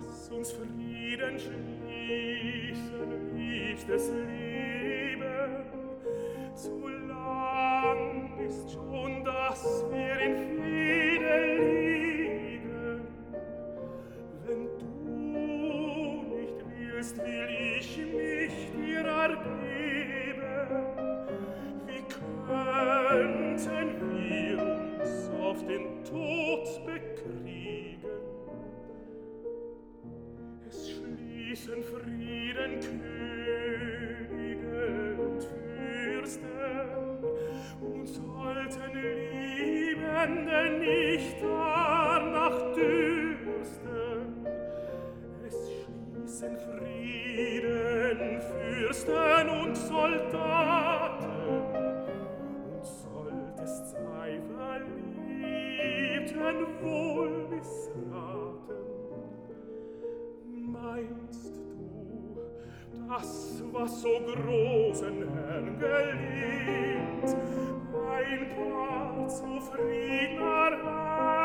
Lass uns Frieden schließen, liebstes Leben. Zu lang ist schon, dass wir in Frieden liegen. Wenn du nicht willst, will ich mich dir ergeben. Wie könnten wir uns auf den Tod bekriegen? Es schließen Frieden Könige und Fürsten und sollten Liebende nicht danach dürsten. Es schließen Frieden Fürsten und Soldaten, und sollt es zwei Verliebten wohl missraten. Meinst du, das, was so großen Herrn gelingt, ein Paar zufriedener